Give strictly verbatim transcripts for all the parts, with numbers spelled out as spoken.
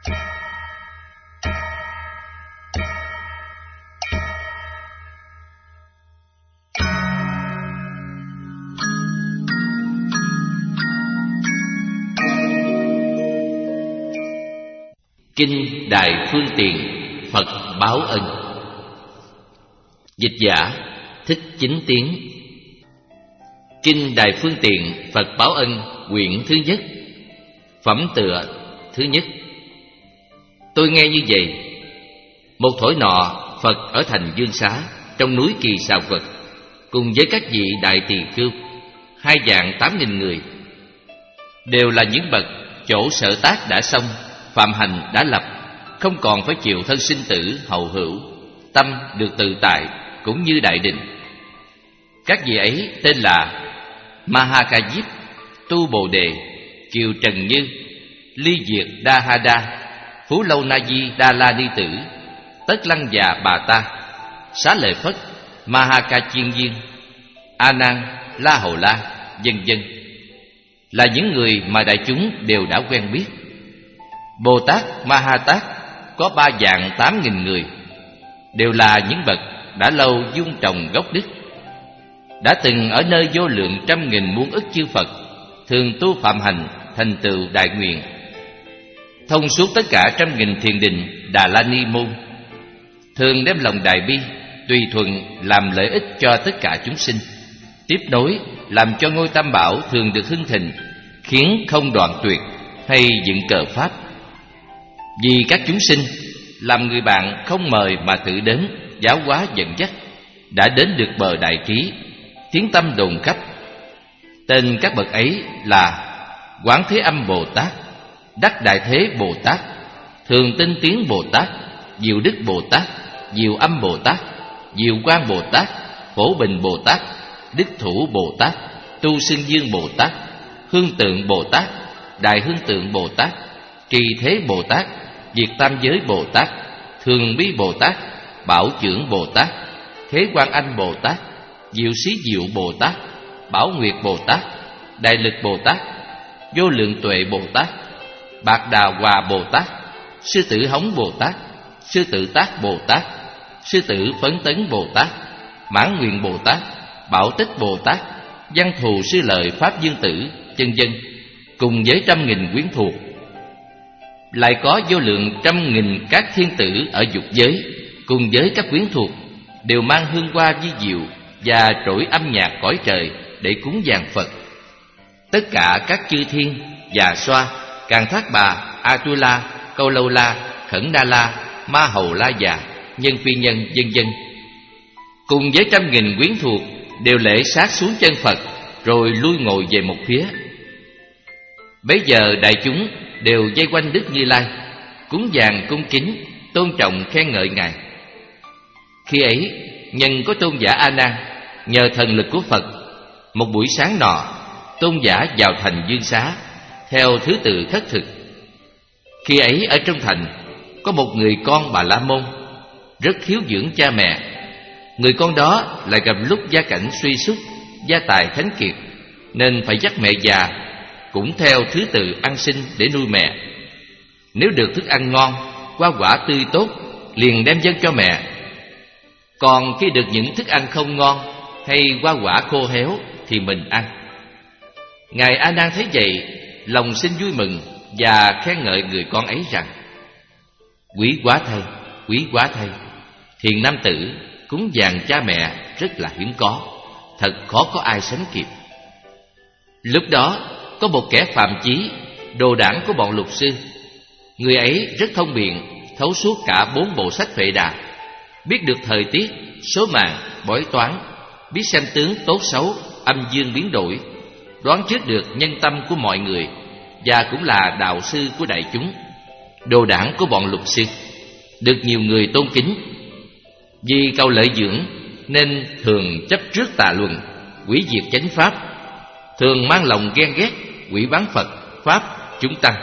Kinh Đại Phương Tiện Phật Báo Ân. Dịch giả Thích Chính Tiến. Kinh Đại Phương Tiện Phật Báo Ân quyển thứ nhất. Phẩm tựa thứ nhất. Tôi nghe như vậy: một thổi nọ, Phật ở thành Dương Xá, trong núi Kỳ Xà Vật, cùng với các vị đại tỳ khưu, hai vạn tám nghìn người, đều là những bậc chỗ sở tác đã xong, phạm hành đã lập, không còn phải chịu thân sinh tử hầu hữu, tâm được tự tại cũng như đại định. Các vị ấy tên là Mahakajip, Tu Bồ Đề, Kiều Trần Như, Ly Diệt Đa Ha Đa, Phú Lâu Na Di Đa La Ni Tử, Tất Lăng Già Bà Ta, Xá Lợi Phất, Mahaka Chiên Viên, A Nan, La Hầu La, vân vân, là những người mà đại chúng đều đã quen biết. Bồ Tát Ma Ha Tát có ba vạn tám nghìn người, đều là những bậc đã lâu dung trồng gốc đức, đã từng ở nơi vô lượng trăm nghìn muôn ức chư Phật, thường tu phạm hành thành tựu đại nguyện, thông suốt tất cả trăm nghìn thiền định Đà La Ni môn, thường đem lòng đại bi tùy thuận làm lợi ích cho tất cả chúng sinh, tiếp nối làm cho ngôi Tam Bảo thường được hưng thịnh, khiến không đoạn tuyệt, hay dựng cờ pháp. Vì các chúng sinh làm người bạn không mời mà tự đến giáo hóa dẫn dắt, đã đến được bờ đại trí, tiếng tâm đồn khắp. Tên các bậc ấy là Quán Thế Âm Bồ Tát, Đắc Đại Thế Bồ Tát, Thường Tinh Tiến Bồ Tát, Diệu Đức Bồ Tát, Diệu Âm Bồ Tát, Diệu Quang Bồ Tát, Phổ Bình Bồ Tát, Đức Thủ Bồ Tát, Tu Xưng Dương Bồ Tát, Hương Tượng Bồ Tát, Đại Hương Tượng Bồ Tát, Trì Thế Bồ Tát, Diệt Tam Giới Bồ Tát, Thường Bi Bồ Tát, Bảo Chưởng Bồ Tát, Thế Quan Anh Bồ Tát, Diệu Xí Diệu Bồ Tát, Bảo Nguyệt Bồ Tát, Đại Lực Bồ Tát, Vô Lượng Tuệ Bồ Tát, Bạc Đà Hòa Bồ Tát, Sư Tử Hống Bồ Tát, Sư Tử Tác Bồ Tát, Sư Tử Phấn Tấn Bồ Tát, Mãn Nguyện Bồ Tát, Bảo Tích Bồ Tát, Văn Thù Sư Lợi Pháp Dương Tử, vân vân, cùng với trăm nghìn quyến thuộc. Lại có vô lượng trăm nghìn các thiên tử ở dục giới, cùng với các quyến thuộc, đều mang hương hoa vi diệu và trỗi âm nhạc cõi trời để cúng dường Phật. Tất cả các chư thiên, Già Xoa, Càn Thác Bà, Atula, Câu Lâu La, Khẩn Na La, Ma Hầu La Già, Nhân Phi Nhân, vân vân, cùng với trăm nghìn quyến thuộc, đều lễ sát xuống chân Phật, rồi lui ngồi về một phía. Bấy giờ đại chúng đều vây quanh Đức Như Lai, cúng dường cung kính, tôn trọng khen ngợi Ngài. Khi ấy, nhân có tôn giả A Nan, nhờ thần lực của Phật, một buổi sáng nọ, tôn giả vào thành Dương Xá theo thứ tự khất thực. Khi ấy ở trong thành có một người con Bà La Môn, rất hiếu dưỡng cha mẹ. Người con đó lại gặp lúc gia cảnh suy sút, gia tài khánh kiệt, nên phải dắt mẹ già cũng theo thứ tự ăn xin để nuôi mẹ. Nếu được thức ăn ngon, hoa quả tươi tốt, liền đem dâng cho mẹ. Còn khi được những thức ăn không ngon hay hoa quả khô héo thì mình ăn. Ngài A Nan thấy vậy, lòng sinh vui mừng và khen ngợi người con ấy rằng: quý quá thay, quý quá thay, thiện nam tử cúng dường cha mẹ rất là hiếm có, thật khó có ai sánh kịp. Lúc đó có một kẻ phạm chí, đồ đảng của bọn lục sư. Người ấy rất thông biện, thấu suốt cả bốn bộ sách Vệ Đà, biết được thời tiết, số mạng, bói toán, biết xem tướng tốt xấu, âm dương biến đổi, đoán trước được nhân tâm của mọi người, và cũng là đạo sư của đại chúng, đồ đảng của bọn lục sư, được nhiều người tôn kính. Vì cầu lợi dưỡng nên thường chấp trước tà luận, hủy diệt chánh pháp, thường mang lòng ghen ghét, quỷ bán Phật, Pháp, chúng tăng.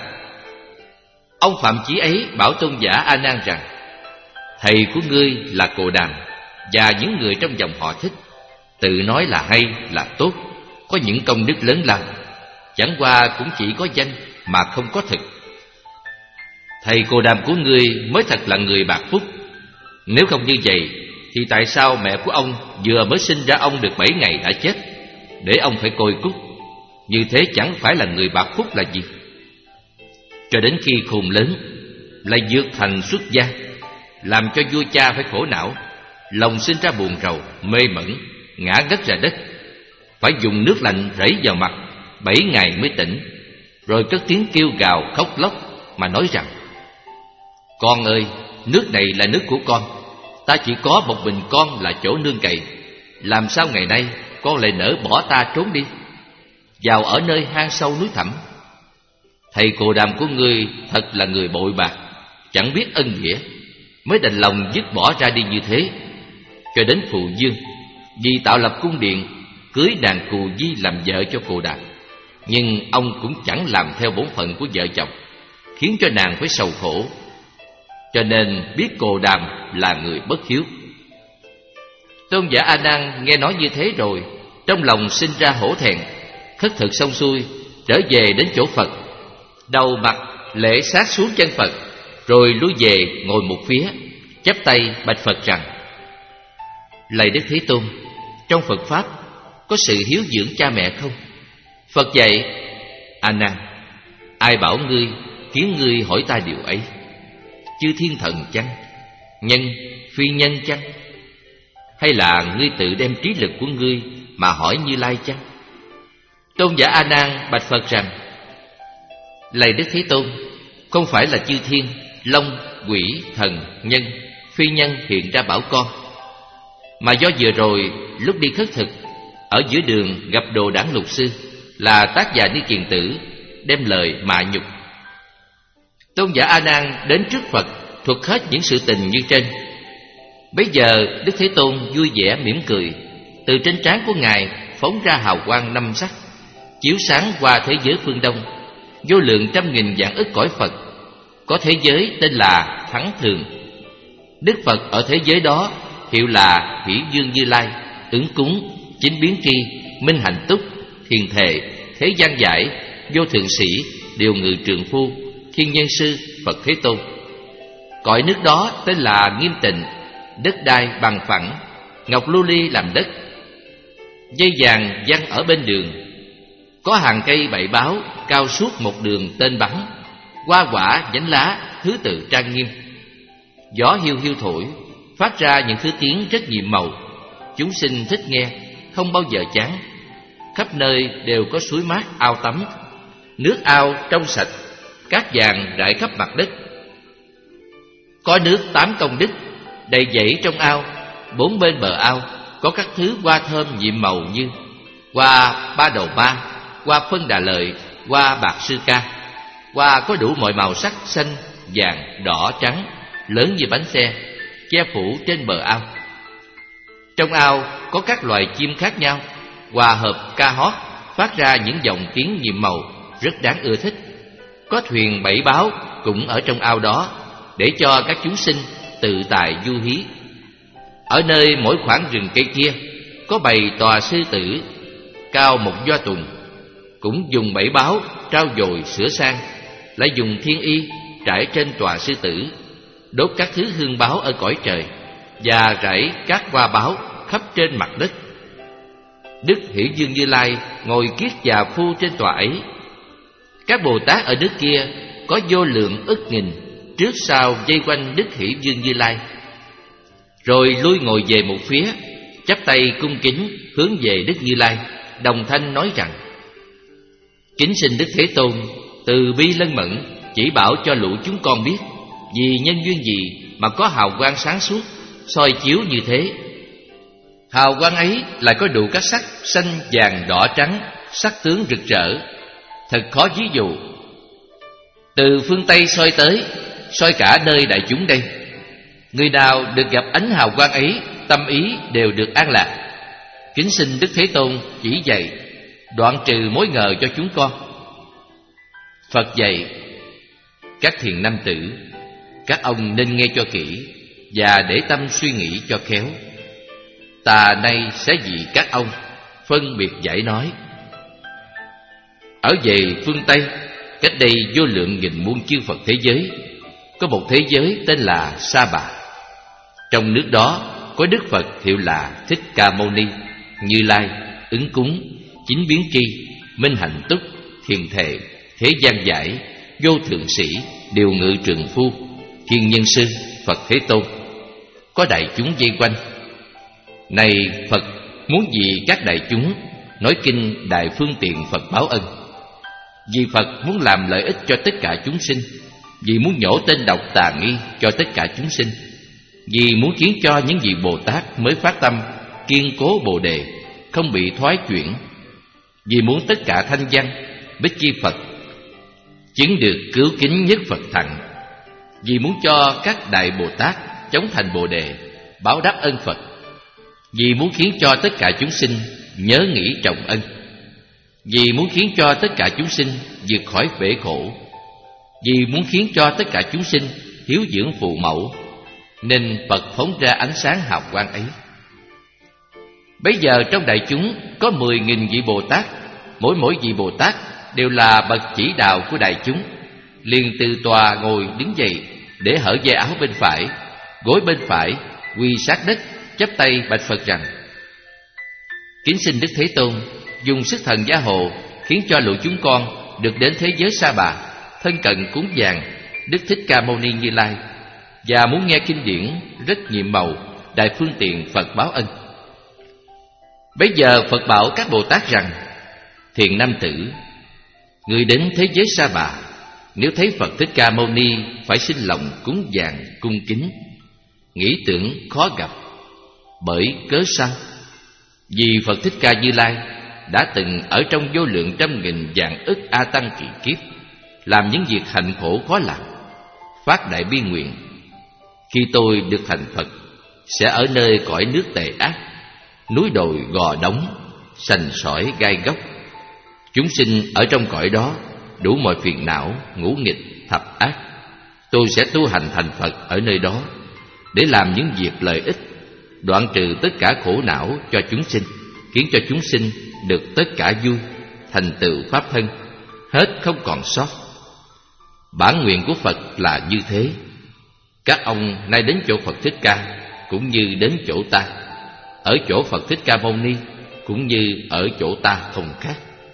Ông phạm chí ấy bảo tôn giả A Nan rằng: thầy của ngươi là Cồ Đàm, và những người trong dòng họ thích, tự nói là hay, là tốt, có những công đức lớn lao, chẳng qua cũng chỉ có danh mà không có thực. Thầy Cô Đàm của ngươi mới thật là người bạc phúc. Nếu không như vậy thì tại sao mẹ của ông vừa mới sinh ra ông được bảy ngày đã chết, để ông phải côi cút? Như thế chẳng phải là người bạc phúc là gì? Cho đến khi khôn lớn lại vượt thành xuất gia, làm cho vua cha phải khổ não, lòng sinh ra buồn rầu, mê mẩn, ngã ngất ra đất, phải dùng nước lạnh rẫy vào mặt, bảy ngày mới tỉnh. Rồi cất tiếng kêu gào khóc lóc mà nói rằng: Con ơi, nước này là nước của con, ta chỉ có một mình con là chỗ nương cậy. Làm sao ngày nay con lại nỡ bỏ ta trốn đi, vào ở nơi hang sâu núi thẳm? Thầy Cô Đàm của ngươi thật là người bội bạc, chẳng biết ân nghĩa, mới đành lòng dứt bỏ ra đi như thế. Cho đến Phù Dương vì tạo lập cung điện, cưới nàng Cù Di làm vợ cho Cô Đàm, nhưng ông cũng chẳng làm theo bổn phận của vợ chồng, khiến cho nàng phải sầu khổ. Cho nên biết Cô Đàm là người bất hiếu. Tôn giả A Nan nghe nói như thế rồi, trong lòng sinh ra hổ thẹn, khất thực xong xuôi, trở về đến chỗ Phật, đầu mặt lễ sát xuống chân Phật, rồi lui về ngồi một phía, chắp tay bạch Phật rằng: Lạy Đức Thế Tôn, trong Phật Pháp có sự hiếu dưỡng cha mẹ không? Phật dạy: A Nan, ai bảo ngươi khiến ngươi hỏi ta điều ấy? Chư thiên thần chăng? Nhân, phi nhân chăng? Hay là ngươi tự đem trí lực của ngươi mà hỏi Như Lai chăng? Tôn giả A Nan bạch Phật rằng: Lạy Đức Thế Tôn, không phải là chư thiên, long, quỷ, thần, nhân, phi nhân hiện ra bảo con, mà do vừa rồi lúc đi khất thực, ở giữa đường gặp Đồ Đản Lục Sư là Tác Già Ni Kiền Tử, đem lời mạ nhục. Tôn giả A Nan đến trước Phật thuật hết những sự tình như trên. Bấy giờ Đức Thế Tôn vui vẻ mỉm cười, từ trên trán của ngài phóng ra hào quang năm sắc, chiếu sáng qua thế giới phương Đông, vô lượng trăm nghìn vạn ức cõi Phật. Có thế giới tên là Thắng Thường. Đức Phật ở thế giới đó hiệu là Hỷ Dương Như Lai, Ứng Cúng, Chính Biến Tri, Minh Hạnh Túc, Thiền Thệ, Thế Gian Giải, Vô Thượng Sĩ, Điều Ngự Trượng Phu, Thiên Nhân Sư, Phật Thế Tôn. Cõi nước đó tên là Nghiêm Tịnh, đất đai bằng phẳng, ngọc lưu ly làm đất, dây vàng giăng ở bên đường, có hàng cây bảy báo cao suốt một đường tên bắn, hoa quả nhánh lá thứ tự trang nghiêm. Gió hiu hiu thổi, phát ra những thứ tiếng rất nhiệm màu, chúng sinh thích nghe, không bao giờ chán. Khắp nơi đều có suối mát ao tắm, nước ao trong sạch, cát vàng rải khắp mặt đất. Có nước tám công đức đầy dẫy trong ao, bốn bên bờ ao có các thứ hoa thơm nhiệm màu như hoa ba đầu ba, hoa phân đà lợi, hoa bạc sư ca. Hoa có đủ mọi màu sắc xanh, vàng, đỏ, trắng, lớn như bánh xe, che phủ trên bờ ao. Trong ao có các loài chim khác nhau, hòa hợp ca hót, phát ra những dòng tiếng nhiệm màu rất đáng ưa thích. Có thuyền bảy báo cũng ở trong ao đó, để cho các chúng sinh tự tại du hí. Ở nơi mỗi khoảng rừng cây kia có bày tòa sư tử cao một doa tùng, cũng dùng bảy báo trao dồi sửa sang, lại dùng thiên y trải trên tòa sư tử, đốt các thứ hương báo ở cõi trời, và rải các hoa báo khắp trên mặt đất. Đức Hỷ Dương Như Lai ngồi kiết già phu trên tòa ấy. Các Bồ Tát ở nước kia có vô lượng ức nghìn, trước sau vây quanh Đức Hỷ Dương Như Lai, rồi lui ngồi về một phía, chắp tay cung kính hướng về Đức Như Lai, đồng thanh nói rằng: Kính xin Đức Thế Tôn từ bi lân mẫn, chỉ bảo cho lũ chúng con biết, vì nhân duyên gì mà có hào quang sáng suốt soi chiếu như thế. Hào quang ấy lại có đủ các sắc xanh, vàng, đỏ, trắng, sắc tướng rực rỡ, thật khó ví dụ. Từ phương Tây soi tới, soi cả nơi đại chúng đây. Người nào được gặp ánh hào quang ấy, tâm ý đều được an lạc. Kính xin Đức Thế Tôn chỉ dạy, đoạn trừ mối ngờ cho chúng con. Phật dạy: Các thiền nam tử, các ông nên nghe cho kỹ và để tâm suy nghĩ cho khéo. Ta nay sẽ vì các ông phân biệt giải nói. Ở về phương Tây, cách đây vô lượng nghìn muôn chư Phật thế giới, có một thế giới tên là Sa Bà. Trong nước đó có Đức Phật hiệu là Thích Ca Mâu Ni, Như Lai, Ứng Cúng, Chính Biến Tri, Minh Hạnh Túc, Thiền Thệ, Thế Gian Giải, Vô Thượng Sĩ, Điều Ngự Trường Phu, Thiên Nhân Sư, Phật Thế Tôn. Có đại chúng vây quanh. Này Phật, muốn gì các đại chúng nói kinh Đại Phương Tiện Phật báo ân. Vì Phật muốn làm lợi ích cho tất cả chúng sinh, vì muốn nhổ tên độc tà nghi cho tất cả chúng sinh, vì muốn khiến cho những vị Bồ Tát mới phát tâm kiên cố Bồ Đề không bị thoái chuyển, vì muốn tất cả thanh văn bích chi Phật chứng được cứu kính nhất Phật thặng, vì muốn cho các đại Bồ Tát chống thành Bồ Đề báo đáp ân Phật, vì muốn khiến cho tất cả chúng sinh nhớ nghĩ trọng ân, vì muốn khiến cho tất cả chúng sinh vượt khỏi bể khổ, vì muốn khiến cho tất cả chúng sinh hiếu dưỡng phụ mẫu, nên Phật phóng ra ánh sáng hào quang ấy. Bây giờ trong đại chúng có mười nghìn vị Bồ Tát, mỗi mỗi vị Bồ Tát đều là bậc chỉ đạo của đại chúng, liền từ tòa ngồi đứng dậy, để hở dây áo bên phải, gối bên phải, quỳ sát đất, chắp tay bạch Phật rằng: Kính xin Đức Thế Tôn dùng sức thần gia hộ, khiến cho lũ chúng con được đến thế giới Sa Bà, thân cận cúng dường Đức Thích Ca Mâu Ni Như Lai, và muốn nghe kinh điển rất nhiệm màu Đại Phương Tiện Phật báo ân. Bây giờ Phật bảo các Bồ Tát rằng: Thiện nam tử, người đến thế giới Sa Bà, nếu thấy Phật Thích Ca Mâu Ni phải sinh lòng cúng dường cung kính, nghĩ tưởng khó gặp. Bởi cớ sao? Vì Phật Thích Ca Như Lai đã từng ở trong vô lượng trăm nghìn vạn ức A Tăng kỳ kiếp làm những việc hạnh khổ khó làm, phát đại bi nguyện: khi tôi được thành Phật, sẽ ở nơi cõi nước tề ác, núi đồi gò đống, sành sỏi gai góc. Chúng sinh ở trong cõi đó đủ mọi phiền não, ngũ nghịch, thập ác. Tôi sẽ tu hành thành Phật ở nơi đó, để làm những việc lợi ích, đoạn trừ tất cả khổ não cho chúng sinh, khiến cho chúng sinh được tất cả vui, thành tựu pháp thân, hết không còn sót. Bản nguyện của Phật là như thế. Các ông nay đến chỗ Phật Thích Ca cũng như đến chỗ ta, ở chỗ Phật Thích Ca Mâu Ni cũng như ở chỗ ta không khác.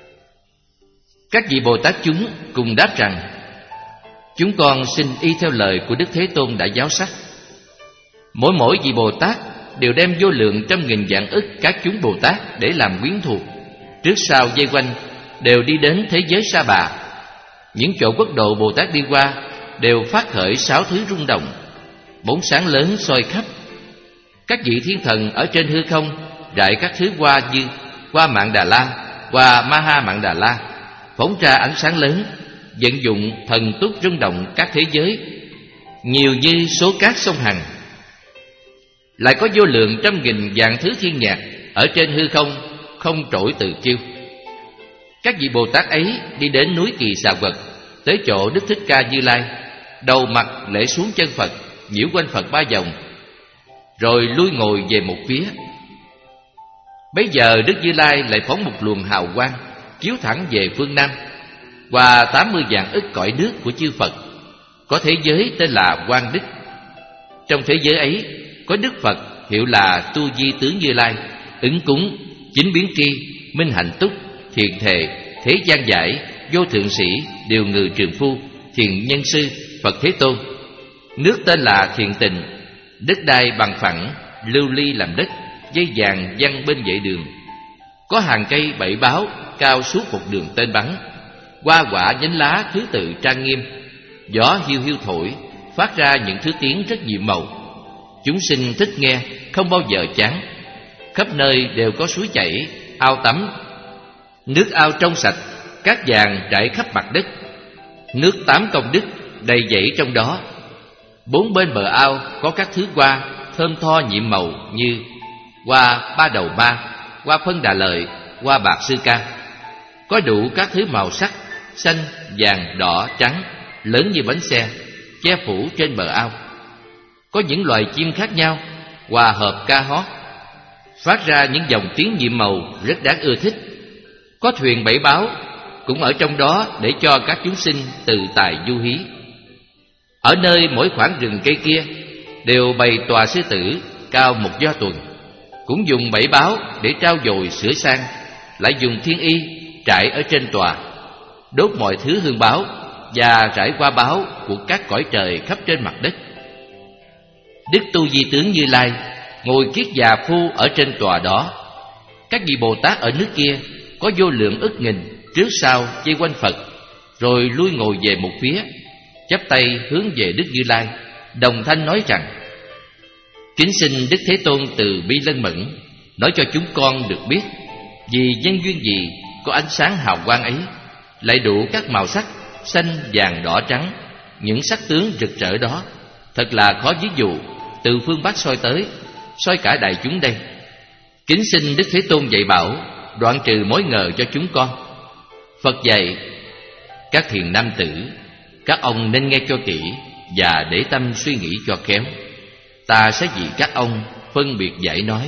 Các vị Bồ Tát chúng cùng đáp rằng: Chúng con xin y theo lời của Đức Thế Tôn đã giáo sắc. Mỗi mỗi vị Bồ Tát đều đem vô lượng trăm nghìn vạn ức các chúng Bồ Tát để làm quyến thuộc, trước sau dây quanh, đều đi đến thế giới Sa Bà. Những chỗ quốc độ Bồ Tát đi qua đều phát khởi sáu thứ rung động, bóng sáng lớn soi khắp. Các vị thiên thần ở trên hư không rải các thứ hoa như hoa Mạn Đà La, hoa Ma-ha Mạn Đà La, phóng ra ánh sáng lớn, vận dụng thần túc rung động các thế giới, nhiều như số cát sông Hằng. Lại có vô lượng trăm nghìn vạn thứ thiên nhạc ở trên hư không, không trỗi từ chiêu. Các vị Bồ Tát ấy đi đến núi Kỳ Xà Quật, tới chỗ Đức Thích Ca Như Lai, đầu mặt lễ xuống chân Phật, nhiễu quanh Phật ba vòng, rồi lui ngồi về một phía. Bấy giờ Đức Như Lai lại phóng một luồng hào quang chiếu thẳng về phương Nam, qua tám mươi vạn ức cõi nước của chư Phật. Có thế giới tên là Quang Đức. Trong thế giới ấy có Đức Phật hiệu là Tu Di Tướng Như Lai, Ứng Cúng, Chính Biến Tri, Minh Hạnh Túc, Thiền Thệ, Thế Gian Giải, Vô Thượng Sĩ, Điều Ngự Trường Phu, Thiền Nhân Sư, Phật Thế Tôn. Nước tên là Thiền Tịnh, đất đai bằng phẳng, lưu ly làm đất, dây vàng văng bên vệ đường. Có hàng cây bảy báo cao suốt một đường tên bắn, hoa quả nhánh lá thứ tự trang nghiêm. Gió hiu hiu thổi, phát ra những thứ tiếng rất nhiệm màu. Chúng sinh thích nghe, không bao giờ chán. Khắp nơi đều có suối chảy, ao tắm. Nước ao trong sạch, cát vàng rải khắp mặt đất. Nước tám công đức đầy dẫy trong đó. Bốn bên bờ ao có các thứ hoa thơm tho nhiệm màu như hoa ba đầu ba, hoa phân đà lợi, hoa bạc sư ca. Có đủ các thứ màu sắc, xanh, vàng, đỏ, trắng, lớn như bánh xe, che phủ trên bờ ao. Có những loài chim khác nhau hòa hợp ca hót, phát ra những dòng tiếng nhiệm màu rất đáng ưa thích. Có thuyền bảy báo cũng ở trong đó để cho các chúng sinh từ tài du hí. Ở nơi mỗi khoảng rừng cây kia đều bày tòa sư tử cao một do tuần, cũng dùng bảy báo để trao dồi sửa sang, lại dùng thiên y trải ở trên tòa, đốt mọi thứ hương báo và rải qua báo của các cõi trời khắp trên mặt đất. Đức Tu Di Tướng Như Lai ngồi kiết già phu ở trên tòa đó. Các vị Bồ Tát ở nước kia có vô lượng ức nghìn trước sau vây quanh Phật, rồi lui ngồi về một phía, chắp tay hướng về Đức Như Lai, đồng thanh nói rằng: Kính xin Đức Thế Tôn từ bi lân mẫn, nói cho chúng con được biết, vì nhân duyên gì có ánh sáng hào quang ấy, lại đủ các màu sắc xanh, vàng, đỏ, trắng, những sắc tướng rực rỡ đó, thật là khó ví dụ. Từ phương Bắc soi tới, soi cả đại chúng đây. Kính xin Đức Thế Tôn dạy bảo, đoạn trừ mối ngờ cho chúng con. Phật dạy: Các thiền nam tử, các ông nên nghe cho kỹ và để tâm suy nghĩ cho khéo. Ta sẽ vì các ông phân biệt giải nói.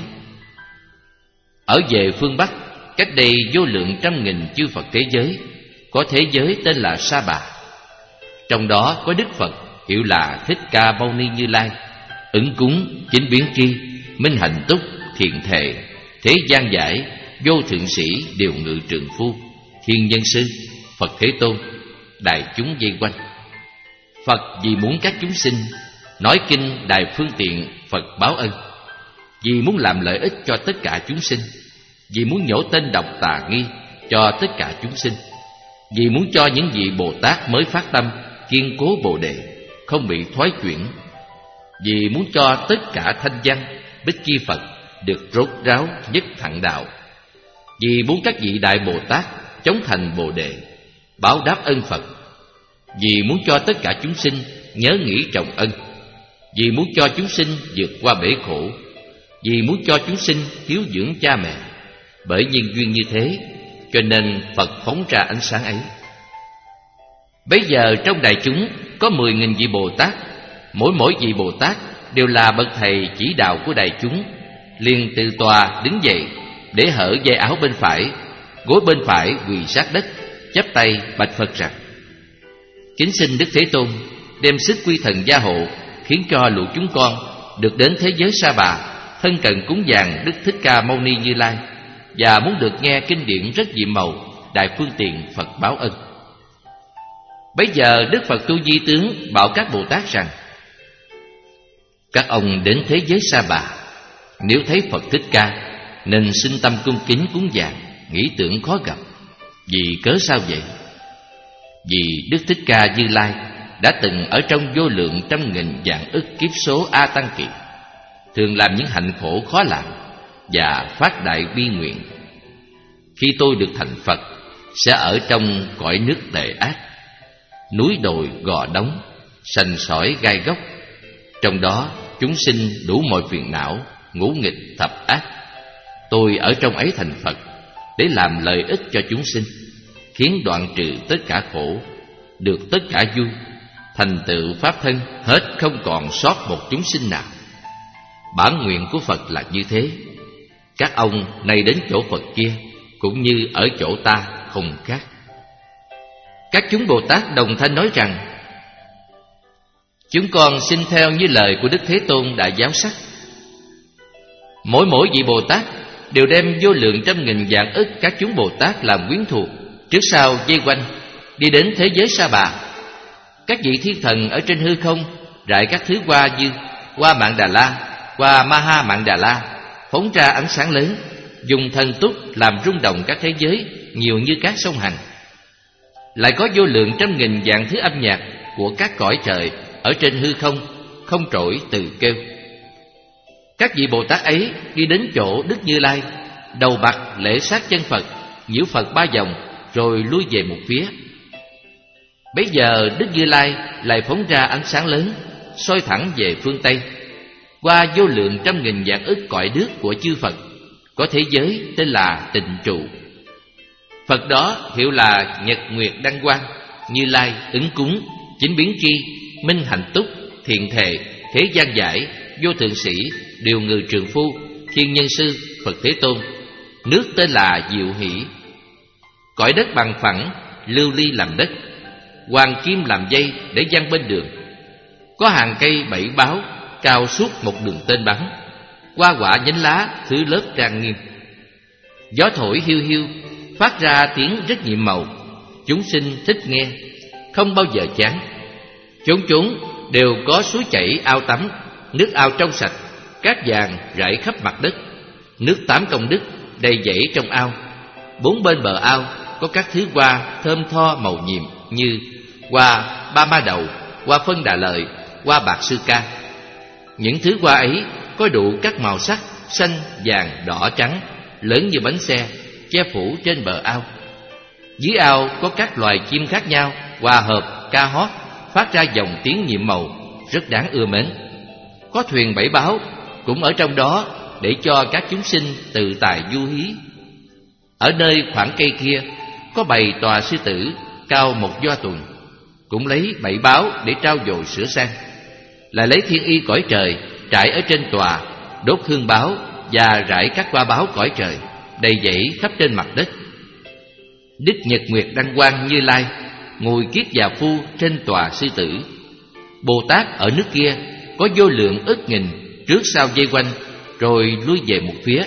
Ở về phương Bắc, cách đây vô lượng trăm nghìn chư Phật thế giới, có thế giới tên là Sa Bà. Trong đó có Đức Phật hiệu là Thích Ca Mâu Ni Như Lai, ứng cúng, chính biến tri, minh hạnh túc, thiện thệ, thế gian giải, vô thượng sĩ, điều ngự trường phu, thiên nhân sư, Phật Thế Tôn, đại chúng vây quanh. Phật vì muốn các chúng sinh nói kinh Đại Phương Tiện Phật báo ân, vì muốn làm lợi ích cho tất cả chúng sinh, vì muốn nhổ tên độc tà nghi cho tất cả chúng sinh, vì muốn cho những vị Bồ Tát mới phát tâm kiên cố Bồ đề, không bị thoái chuyển, vì muốn cho tất cả thanh văn Bích Chi Phật được rốt ráo nhất thẳng đạo, vì muốn các vị Đại Bồ Tát chống thành Bồ đề, báo đáp ân Phật, vì muốn cho tất cả chúng sinh nhớ nghĩ trọng ân, vì muốn cho chúng sinh vượt qua bể khổ, vì muốn cho chúng sinh hiếu dưỡng cha mẹ. Bởi nhân duyên như thế, cho nên Phật phóng ra ánh sáng ấy. Bấy giờ trong đại chúng có mười nghìn vị Bồ Tát, mỗi mỗi vị Bồ Tát đều là bậc thầy chỉ đạo của đại chúng, liền từ tòa đứng dậy, để hở dây áo bên phải, gối bên phải quỳ sát đất, chắp tay bạch Phật rằng: Kính xin Đức Thế Tôn đem sức quy thần gia hộ, khiến cho lũ chúng con được đến thế giới Sa Bà, thân cận cúng dường Đức Thích Ca Mâu Ni Như Lai, và muốn được nghe kinh điển rất nhiệm màu Đại Phương Tiện Phật báo ân. Bấy giờ Đức Phật Tu Di Tướng bảo các Bồ Tát rằng: Các ông đến thế giới Sa Bà, nếu thấy Phật Thích Ca nên sinh tâm cung kính cúng dường, nghĩ tưởng khó gặp. Vì cớ sao vậy? Vì Đức Thích Ca Như Lai đã từng ở trong vô lượng trăm nghìn vạn ức kiếp số A Tăng Kỳ, thường làm những hạnh khổ khó làm và phát đại bi nguyện: Khi tôi được thành Phật, sẽ ở trong cõi nước tệ ác, núi đồi gò đống, sành sỏi gai góc. Trong đó chúng sinh đủ mọi phiền não, ngũ nghịch thập ác. Tôi ở trong ấy thành Phật, để làm lợi ích cho chúng sinh, khiến đoạn trừ tất cả khổ, được tất cả vui, thành tựu pháp thân, hết không còn sót một chúng sinh nào. Bản nguyện của Phật là như thế. Các ông nay đến chỗ Phật kia, cũng như ở chỗ ta không khác. Các chúng Bồ Tát đồng thanh nói rằng: Chúng con xin theo như lời của Đức Thế Tôn đã giáo sắc. Mỗi mỗi vị Bồ Tát đều đem vô lượng trăm nghìn vạn ức các chúng Bồ Tát làm quyến thuộc, trước sau vây quanh, đi đến thế giới Sa Bà. Các vị thiên thần ở trên hư không rải các thứ hoa như hoa Mạn Đà La, hoa Maha Mạn Đà La, phóng ra ánh sáng lớn, dùng thần túc làm rung động các thế giới nhiều như các sông Hằng. Lại có vô lượng trăm nghìn vạn thứ âm nhạc của các cõi trời ở trên hư không, không trỗi từ kêu. Các vị Bồ Tát ấy đi đến chỗ Đức Như Lai, đầu bạch lễ sát chân Phật, nhiễu Phật ba vòng, rồi lui về một phía. Bấy giờ Đức Như Lai lại phóng ra ánh sáng lớn, soi thẳng về phương Tây, qua vô lượng trăm nghìn vạn ức cõi nước của chư Phật, có thế giới tên là Tịnh Trụ. Phật đó hiệu là Nhật Nguyệt Đăng Quang, Như Lai, ứng cúng, chính biến tri, minh hạnh túc, thiện thệ, thế gian giải, vô thượng sĩ, điều ngự trường phu, thiên nhân sư, Phật Thế Tôn. Nước tên là Diệu Hỷ. Cõi đất bằng phẳng, lưu ly làm đất, hoàng kim làm dây để giăng bên đường. Có hàng cây bảy báo cao suốt một đường tên bắn, hoa quả nhánh lá thứ lớp trang nghiêm. Gió thổi hiu hiu, phát ra tiếng rất nhiệm màu. Chúng sinh thích nghe, không bao giờ chán. Chốn chốn đều có suối chảy ao tắm, nước ao trong sạch, cát vàng rải khắp mặt đất. Nước tám công đức đầy dãy trong ao. Bốn bên bờ ao có các thứ hoa thơm tho màu nhiệm như hoa ba ma đầu, hoa phân đà lợi, hoa bạc sư ca. Những thứ hoa ấy có đủ các màu sắc xanh, vàng, đỏ, trắng, lớn như bánh xe, che phủ trên bờ ao. Dưới ao có các loài chim khác nhau hòa hợp ca hót, phát ra dòng tiếng nhiệm màu rất đáng ưa mến. Có thuyền bảy báo cũng ở trong đó để cho các chúng sinh tự tài du hí. Ở nơi khoảng cây kia có bày tòa sư tử cao một do tuần, cũng lấy bảy báo để trao dồi sửa sang. Lại lấy thiên y cõi trời trải ở trên tòa, đốt hương báo và rải các hoa báo cõi trời đầy dãy khắp trên mặt đất. Đức Nhật Nguyệt Đăng Quang Như Lai ngồi kiết già phu trên tòa sư tử. Bồ Tát ở nước kia có vô lượng ức nghìn, trước sau vây quanh rồi lui về một phía,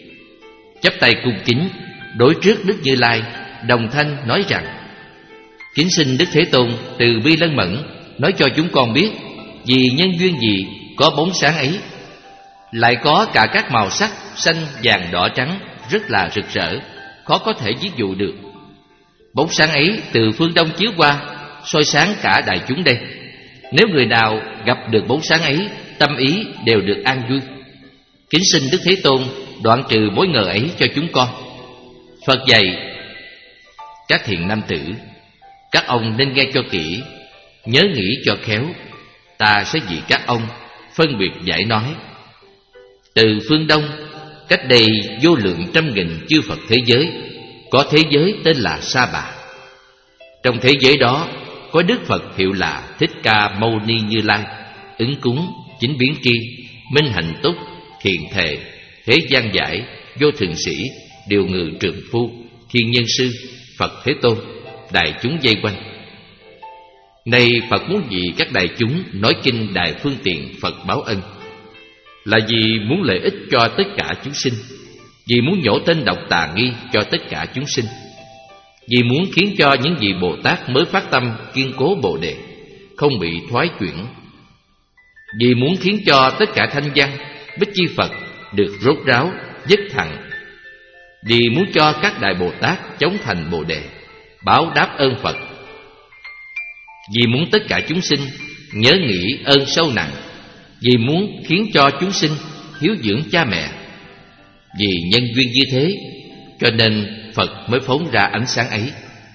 chắp tay cung kính đối trước Đức Như Lai, đồng thanh nói rằng: Kính xin Đức Thế Tôn từ bi lân mẫn nói cho chúng con biết, vì nhân duyên gì có bóng sáng ấy, lại có cả các màu sắc xanh, vàng, đỏ, trắng rất là rực rỡ, khó có thể ví dụ được. Bóng sáng ấy từ phương đông chiếu qua, soi sáng cả đại chúng đây. Nếu người nào gặp được bóng sáng ấy, tâm ý đều được an vui. Kính xin Đức Thế Tôn đoạn trừ mối ngờ ấy cho chúng con. Phật dạy: Các thiện nam tử, các ông nên nghe cho kỹ, nhớ nghĩ cho khéo. Ta sẽ vì các ông phân biệt giải nói. Từ phương đông, cách đây vô lượng trăm nghìn chư Phật thế giới, có thế giới tên là Sa Bà. Trong thế giới đó có Đức Phật hiệu là Thích Ca Mâu Ni Như Lai, ứng cúng, chính biến tri, minh hạnh túc, thiện thệ, thế gian giải, vô thượng sĩ, điều ngự trượng phu, thiên nhân sư, Phật Thế Tôn, đại chúng vây quanh. Nay Phật muốn vì các đại chúng nói kinh Đại Phương Tiện Phật báo ân, là vì muốn lợi ích cho tất cả chúng sinh, vì muốn nhổ tên độc tà nghi cho tất cả chúng sinh, vì muốn khiến cho những vị Bồ Tát mới phát tâm kiên cố Bồ Đề không bị thoái chuyển, vì muốn khiến cho tất cả thanh văn Bích Chi Phật được rốt ráo dứt thẳng, vì muốn cho các đại Bồ Tát chống thành Bồ Đề báo đáp ơn Phật, vì muốn tất cả chúng sinh nhớ nghĩ ơn sâu nặng, vì muốn khiến cho chúng sinh hiếu dưỡng cha mẹ. Vì nhân duyên như thế, cho nên Phật mới phóng ra ánh sáng ấy.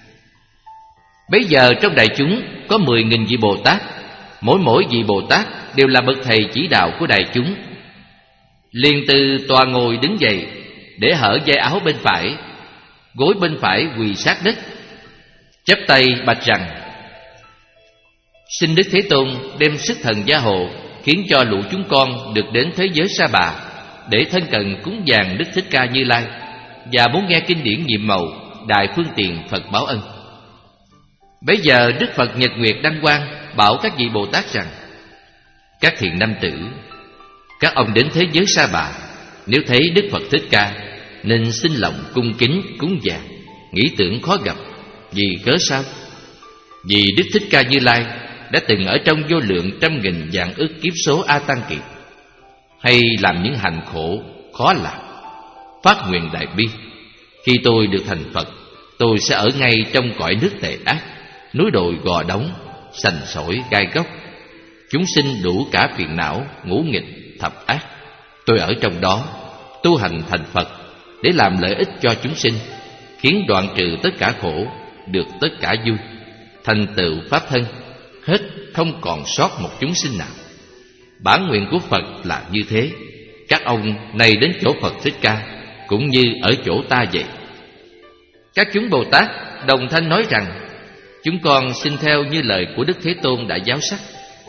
Bấy giờ trong đại chúng có mười nghìn vị Bồ Tát, mỗi mỗi vị Bồ Tát đều là bậc thầy chỉ đạo của đại chúng. Liền từ tòa ngồi đứng dậy, để hở dây áo bên phải, gối bên phải quỳ sát đất, chắp tay bạch rằng: Xin Đức Thế Tôn đem sức thần gia hộ, khiến cho lũ chúng con được đến thế giới Sa Bà, để thân cận cúng dường Đức Thích Ca Như Lai, và muốn nghe kinh điển nhiệm màu Đại Phương Tiện Phật báo ân. Bấy giờ Đức Phật Nhật Nguyệt Đăng Quang bảo các vị Bồ Tát rằng: Các thiện nam tử, các ông đến thế giới Sa Bà, nếu thấy Đức Phật Thích Ca, nên xin lòng cung kính cúng dường, nghĩ tưởng khó gặp. Vì cớ sao? Vì Đức Thích Ca Như Lai đã từng ở trong vô lượng trăm nghìn vạn ức kiếp số A Tăng Kiệt, hay làm những hành khổ khó làm, phát nguyện đại bi: Khi tôi được thành Phật, tôi sẽ ở ngay trong cõi nước tệ ác, núi đồi gò đống, sành sỏi gai góc, chúng sinh đủ cả phiền não, ngũ nghịch, thập ác. Tôi ở trong đó tu hành thành Phật, để làm lợi ích cho chúng sinh, khiến đoạn trừ tất cả khổ, được tất cả vui, thành tựu pháp thân, hết không còn sót một chúng sinh nào. Bản nguyện của Phật là như thế. Các ông này đến chỗ Phật Thích Ca, cũng như ở chỗ ta vậy. Các chúng Bồ Tát đồng thanh nói rằng: Chúng con xin theo như lời của Đức Thế Tôn đã giáo sắc.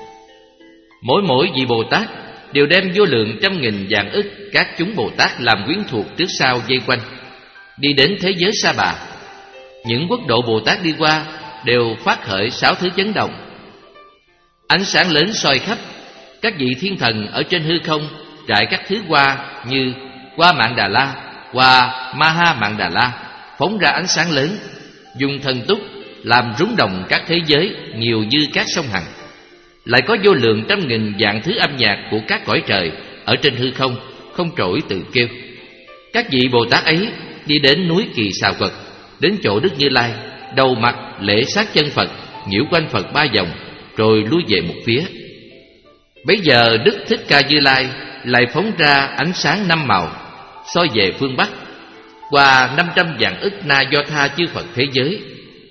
Mỗi mỗi vị Bồ Tát đều đem vô lượng trăm nghìn vạn ức các chúng Bồ Tát làm quyến thuộc trước sau vây quanh, đi đến thế giới Sa Bà. Những quốc độ Bồ Tát đi qua đều phát khởi sáu thứ chấn động. Ánh sáng lớn soi khắp. Các vị thiên thần ở trên hư không trải các thứ hoa như hoa Mạn Đà La, hoa Maha Mạn Đà La, phóng ra ánh sáng lớn, dùng thần túc làm rúng động các thế giới nhiều như các sông Hằng. Lại có vô lượng trăm nghìn vạn thứ âm nhạc của các cõi trời ở trên hư không, không trỗi tự kêu. Các vị Bồ Tát ấy đi đến núi Kỳ Xà Quật, đến chỗ Đức Như Lai, đầu mặt lễ sát chân Phật, nhiễu quanh Phật ba vòng, rồi lui về một phía. Bấy giờ Đức Thích Ca Như Lai lại phóng ra ánh sáng năm màu, soi về phương Bắc, qua năm trăm vạn ức na do tha chư Phật thế giới.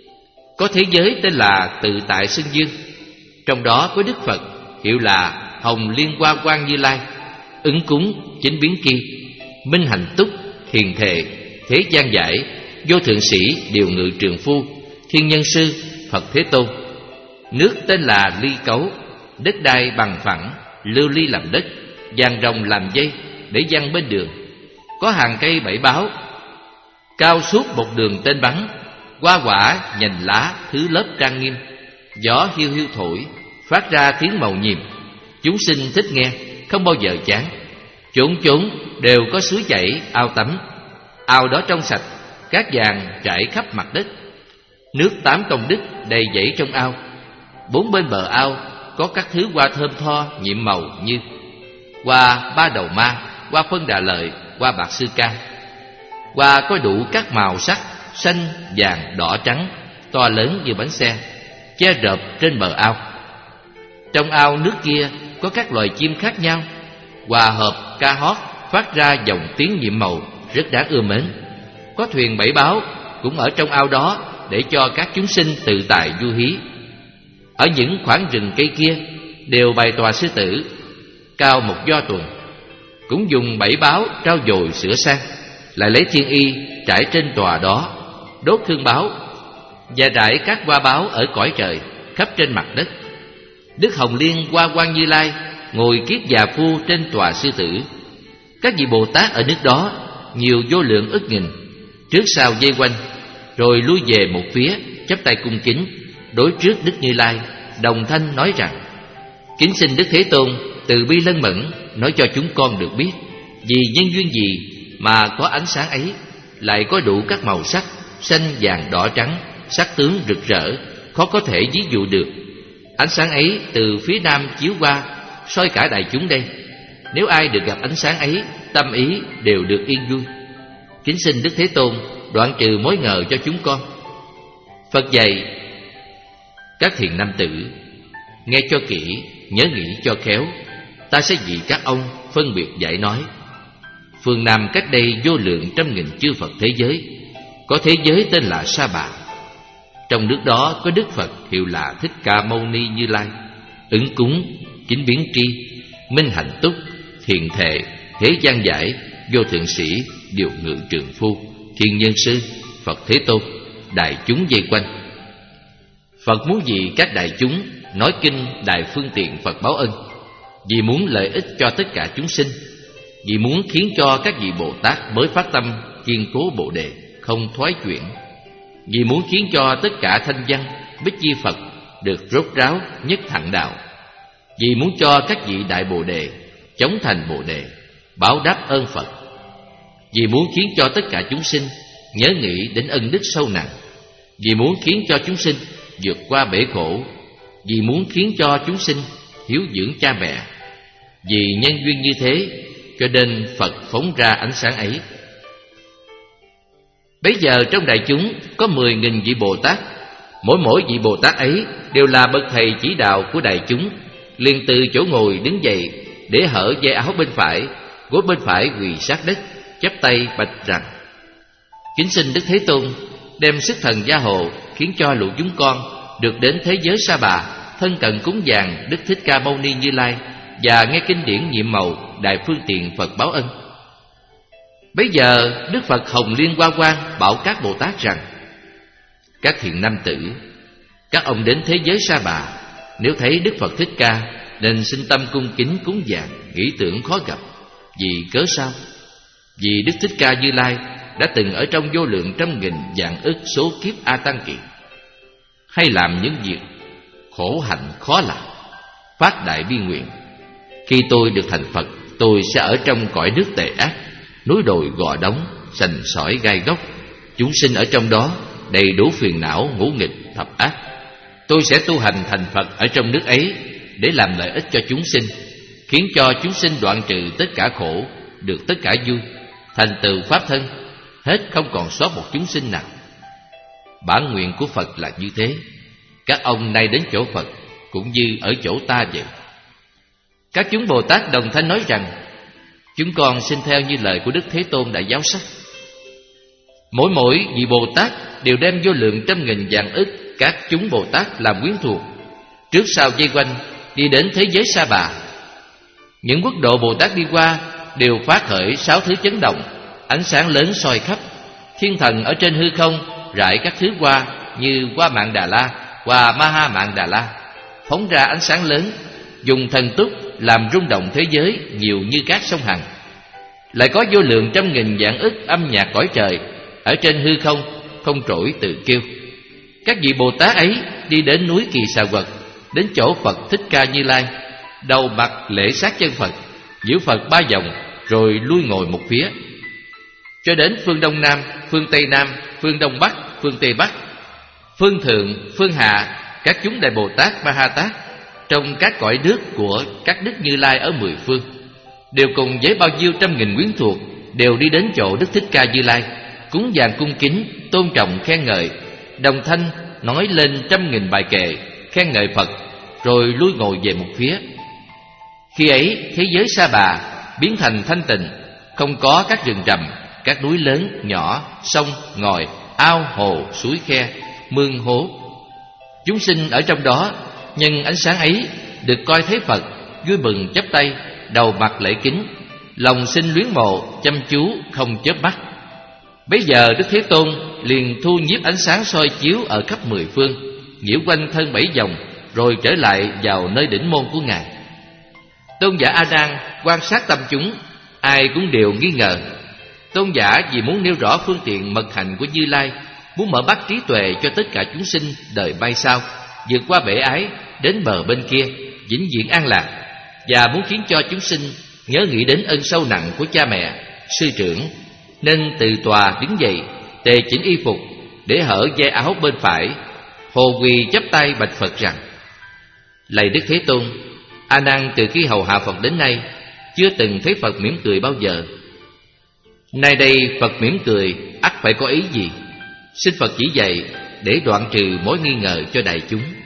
Có thế giới tên là Tự Tại Xưng Dương, trong đó có Đức Phật hiệu là Hồng Liên Hoa Quang Như Lai, Ứng Cúng, Chính Biến Ki, Minh Hạnh Túc, Hiền Thệ, Thế Gian Giải, Vô Thượng Sĩ, Điều Ngự Trường Phu, Thiên Nhân Sư, Phật Thế Tôn. Nước tên là Ly Cấu, đất đai bằng phẳng, lưu ly làm đất, vàng rồng làm dây để giăng bên đường. Có hàng cây bảy báo, cao suốt một đường tên bắn, hoa quả, nhành lá, thứ lớp trang nghiêm. Gió hiu hiu thổi, phát ra tiếng màu nhiệm. Chúng sinh thích nghe, không bao giờ chán. Chốn chốn đều có suối chảy, ao tắm. Ao đó trong sạch, cát vàng trải khắp mặt đất. Nước tám công đức đầy dãy trong ao. Bốn bên bờ ao có các thứ hoa thơm tho nhiệm màu như hoa ba đầu ma, hoa phân đà lợi, hoa bạc sư ca. Hoa có đủ các màu sắc, xanh, vàng, đỏ, trắng, to lớn như bánh xe, che rợp trên bờ ao. Trong ao nước kia có các loài chim khác nhau, hòa hợp ca hót, phát ra dòng tiếng nhiệm màu rất đáng ưa mến. Có thuyền bảy báo cũng ở trong ao đó để cho các chúng sinh tự tại du hí. Ở những khoảng rừng cây kia đều bày tòa sư tử, cao một do tuần, cũng dùng bảy báo trao dồi sửa sang, lại lấy thiên y trải trên tòa đó, đốt hương báo và rải các hoa báo ở cõi trời khắp trên mặt đất. Đức Hồng Liên Hoa Quang Như Lai ngồi kiết già phu trên tòa sư tử. Các vị Bồ Tát ở nước đó nhiều vô lượng ức nghìn, trước sau vây quanh, rồi lui về một phía, chắp tay cung kính đối trước Đức Như Lai, đồng thanh nói rằng: Kính xin Đức Thế Tôn từ bi lân mẫn, nói cho chúng con được biết, vì nhân duyên gì mà có ánh sáng ấy, lại có đủ các màu sắc, xanh, vàng, đỏ, trắng, sắc tướng rực rỡ, khó có thể ví dụ được. Ánh sáng ấy từ phía nam chiếu qua, soi cả đại chúng đây. Nếu ai được gặp ánh sáng ấy, tâm ý đều được yên vui. Kính xin Đức Thế Tôn đoạn trừ mối ngờ cho chúng con. Phật dạy: Các thiện nam tử, nghe cho kỹ, nhớ nghĩ cho khéo. Ta sẽ vì các ông phân biệt giải nói. Phương Nam cách đây vô lượng trăm nghìn chư Phật thế giới, có thế giới tên là Sa Bà. Trong nước đó có Đức Phật hiệu là Thích Ca Mâu Ni Như Lai, Ứng Cúng, Chính Biến Tri, Minh Hạnh Túc, Thiện Thệ, Thế Gian Giải, Vô Thượng Sĩ, Điều Ngự Trường Phu, Thiên Nhân Sư, Phật Thế Tôn. Đại chúng vây quanh. Phật muốn vì các đại chúng nói kinh Đại Phương Tiện Phật Báo Ân, vì muốn lợi ích cho tất cả chúng sinh, vì muốn khiến cho các vị Bồ Tát mới phát tâm kiên cố Bồ Đề, không thoái chuyển, vì muốn khiến cho tất cả thanh văn Bích Chi Phật được rốt ráo nhất thẳng đạo, vì muốn cho các vị Đại Bồ Đề chống thành Bồ Đề, báo đáp ơn Phật, vì muốn khiến cho tất cả chúng sinh nhớ nghĩ đến ân đức sâu nặng, vì muốn khiến cho chúng sinh vượt qua bể khổ, vì muốn khiến cho chúng sinh hiếu dưỡng cha mẹ. Vì nhân duyên như thế, cho nên Phật phóng ra ánh sáng ấy. Bấy giờ trong đại chúng có mười nghìn vị Bồ Tát. Mỗi mỗi vị Bồ Tát ấy đều là bậc thầy chỉ đạo của đại chúng. Liền từ chỗ ngồi đứng dậy, để hở dây áo bên phải, gối bên phải quỳ sát đất, chắp tay bạch rằng: Kính xin Đức Thế Tôn đem sức thần gia hộ, khiến cho lũ chúng con được đến thế giới Sa Bà, thân cận cúng dường Đức Thích Ca Mâu Ni Như Lai và nghe kinh điển nhiệm màu Đại Phương Tiện Phật Báo Ân. Bấy giờ Đức Phật Hồng Liên Hoa Quang bảo các Bồ Tát rằng: Các thiện nam tử, các ông đến thế giới Sa Bà, nếu thấy Đức Phật Thích Ca nên sinh tâm cung kính cúng dường, nghĩ tưởng khó gặp. Vì cớ sao? Vì Đức Thích Ca Như Lai đã từng ở trong vô lượng trăm nghìn vạn ức số kiếp A Tăng Kiệt, hay làm những việc khổ hạnh khó làm, phát đại bi nguyện: khi tôi được thành Phật, tôi sẽ ở trong cõi nước tệ ác, núi đồi gò đống, sành sỏi gai góc. Chúng sinh ở trong đó đầy đủ phiền não, ngũ nghịch, thập ác. Tôi sẽ tu hành thành Phật ở trong nước ấy để làm lợi ích cho chúng sinh, khiến cho chúng sinh đoạn trừ tất cả khổ, được tất cả vui, thành tựu pháp thân, hết không còn sót một chúng sinh nào. Bản nguyện của Phật là như thế. Các ông nay đến chỗ Phật cũng như ở chỗ ta vậy. Các chúng Bồ Tát đồng thanh nói rằng: chúng con xin theo như lời của Đức Thế Tôn đã giáo sắc. Mỗi mỗi vị Bồ Tát đều đem vô lượng trăm nghìn vạn ức các chúng Bồ Tát làm quyến thuộc, trước sau vây quanh đi đến thế giới Sa Bà. Những quốc độ Bồ Tát đi qua đều phát khởi sáu thứ chấn động, ánh sáng lớn soi khắp. Thiên thần ở trên hư không rải các thứ hoa như hoa Mạn Đà La, hoa Ma Ha Mạn Đà La, phóng ra ánh sáng lớn, dùng thần túc làm rung động thế giới nhiều như các sông Hằng. Lại có vô lượng trăm nghìn vạn ức âm nhạc cõi trời ở trên hư không không trỗi tự kêu. Các vị Bồ Tát ấy đi đến núi Kỳ Xà Quật, đến chỗ Phật Thích Ca Như Lai, đầu mặt lễ sát chân Phật, giễu Phật ba vòng, rồi lui ngồi một phía. Cho đến phương Đông Nam, phương Tây Nam, phương Đông Bắc, phương Tây Bắc, phương Thượng, phương Hạ, các chúng Đại Bồ Tát Ma Ha Tát trong các cõi nước của các đức Như Lai ở mười phương, đều cùng với bao nhiêu trăm nghìn quyến thuộc, đều đi đến chỗ Đức Thích Ca Như Lai, cúng dường cung kính, tôn trọng khen ngợi, đồng thanh nói lên trăm nghìn bài kệ khen ngợi Phật, rồi lui ngồi về một phía. Khi ấy thế giới Sa Bà biến thành thanh tịnh, không có các rừng rậm, các núi lớn nhỏ, sông ngòi, ao hồ, suối khe, mương hố. Chúng sinh ở trong đó nhân ánh sáng ấy được coi thấy Phật, vui mừng chắp tay, đầu mặt lễ kính, lòng sinh luyến mộ, chăm chú không chớp mắt. Bấy giờ Đức Thế Tôn liền thu nhiếp ánh sáng soi chiếu ở khắp mười phương, nhiễu quanh thân bảy vòng, rồi trở lại vào nơi đỉnh môn của Ngài. Tôn giả A Nan quan sát tâm chúng, ai cũng đều nghi ngờ. Tôn giả vì muốn nêu rõ phương tiện mật hạnh của Như Lai, muốn mở mắt trí tuệ cho tất cả chúng sinh đời mai sau, vượt qua bể ái đến bờ bên kia, vĩnh viễn an lạc, và muốn khiến cho chúng sinh nhớ nghĩ đến ân sâu nặng của cha mẹ, sư trưởng, nên từ tòa đứng dậy, tề chỉnh y phục, để hở dây áo bên phải, hồ quỳ chắp tay bạch Phật rằng: lạy Đức Thế Tôn, A Nan từ khi hầu hạ Phật đến nay chưa từng thấy Phật mỉm cười bao giờ. Nay đây Phật mỉm cười ắt phải có ý gì? Xin Phật chỉ dạy để đoạn trừ mối nghi ngờ cho đại chúng.